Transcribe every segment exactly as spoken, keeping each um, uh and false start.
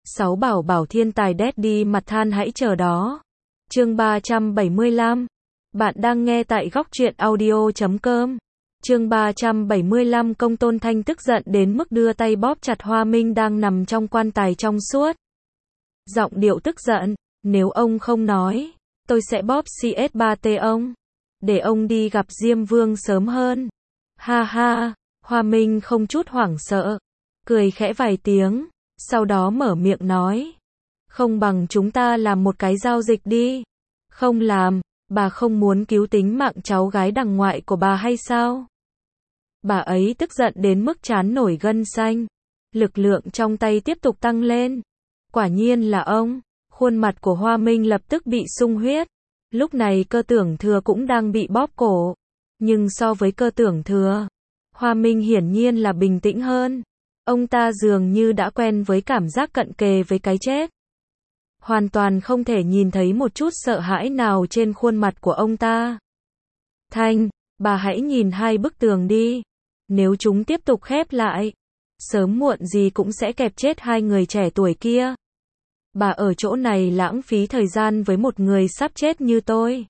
Sáu bảo bảo thiên tài daddy mặt than hãy chờ đó. Chương ba trăm bảy mươi lăm. Bạn đang nghe tại góc truyện audio chấm com. Chương ba trăm bảy mươi lăm. Công Tôn Thanh tức giận đến mức đưa tay bóp chặt Hoa Minh đang nằm trong quan tài trong suốt. Giọng điệu tức giận, nếu ông không nói, tôi sẽ bóp xê ét ba tê ông, để ông đi gặp Diêm Vương sớm hơn. Ha ha, Hoa Minh không chút hoảng sợ, cười khẽ vài tiếng, sau đó mở miệng nói, không bằng chúng ta làm một cái giao dịch đi. Không làm, bà không muốn cứu tính mạng cháu gái đằng ngoại của bà hay sao? Bà ấy tức giận đến mức trán nổi gân xanh, lực lượng trong tay tiếp tục tăng lên. Quả nhiên là ông, khuôn mặt của Hoa Minh lập tức bị sung huyết. Lúc này Cơ Tưởng Thừa cũng đang bị bóp cổ, nhưng so với Cơ Tưởng Thừa, Hoa Minh hiển nhiên là bình tĩnh hơn. Ông ta dường như đã quen với cảm giác cận kề với cái chết. Hoàn toàn không thể nhìn thấy một chút sợ hãi nào trên khuôn mặt của ông ta. Thanh, bà hãy nhìn hai bức tường đi. Nếu chúng tiếp tục khép lại, sớm muộn gì cũng sẽ kẹp chết hai người trẻ tuổi kia. Bà ở chỗ này lãng phí thời gian với một người sắp chết như tôi.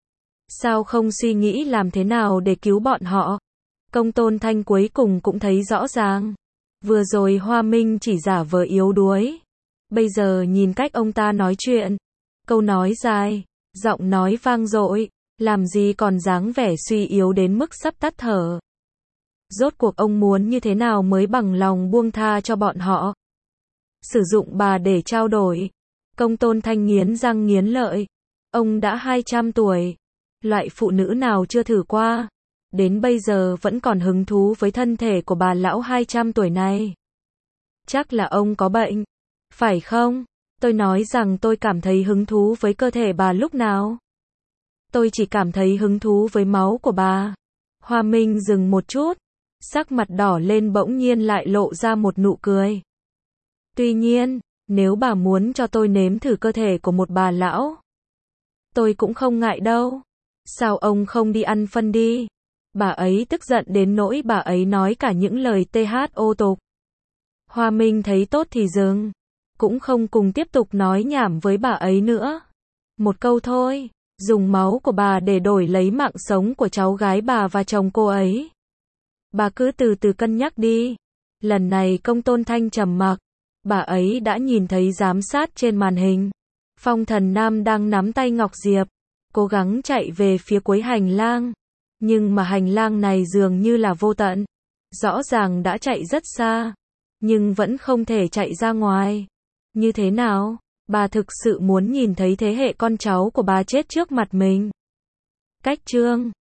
Sao không suy nghĩ làm thế nào để cứu bọn họ? Công Tôn Thanh cuối cùng cũng thấy rõ ràng. Vừa rồi Hoa Minh chỉ giả vờ yếu đuối. Bây giờ nhìn cách ông ta nói chuyện. Câu nói dài, giọng nói vang dội, làm gì còn dáng vẻ suy yếu đến mức sắp tắt thở. Rốt cuộc ông muốn như thế nào mới bằng lòng buông tha cho bọn họ? Sử dụng bà để trao đổi. Công Tôn Thanh nghiến răng nghiến lợi. Ông đã hai trăm tuổi. Loại phụ nữ nào chưa thử qua? Đến bây giờ vẫn còn hứng thú với thân thể của bà lão hai trăm tuổi này. Chắc là ông có bệnh. Phải không? Tôi nói rằng tôi cảm thấy hứng thú với cơ thể bà lúc nào? Tôi chỉ cảm thấy hứng thú với máu của bà. Hoa Minh dừng một chút. Sắc mặt đỏ lên bỗng nhiên lại lộ ra một nụ cười. Tuy nhiên, nếu bà muốn cho tôi nếm thử cơ thể của một bà lão, tôi cũng không ngại đâu. Sao ông không đi ăn phân đi? Bà ấy tức giận đến nỗi bà ấy nói cả những lời tê hát ô tục. Hoa Minh thấy tốt thì dừng, cũng không cùng tiếp tục nói nhảm với bà ấy nữa. Một câu thôi, dùng máu của bà để đổi lấy mạng sống của cháu gái bà và chồng cô ấy. Bà cứ từ từ cân nhắc đi. Lần này Công Tôn Thanh trầm mặc. Bà ấy đã nhìn thấy giám sát trên màn hình. Phong Thần Nam đang nắm tay Ngọc Diệp, cố gắng chạy về phía cuối hành lang. Nhưng mà hành lang này dường như là vô tận. Rõ ràng đã chạy rất xa, nhưng vẫn không thể chạy ra ngoài. Như thế nào? Bà thực sự muốn nhìn thấy thế hệ con cháu của bà chết trước mặt mình. Cách chương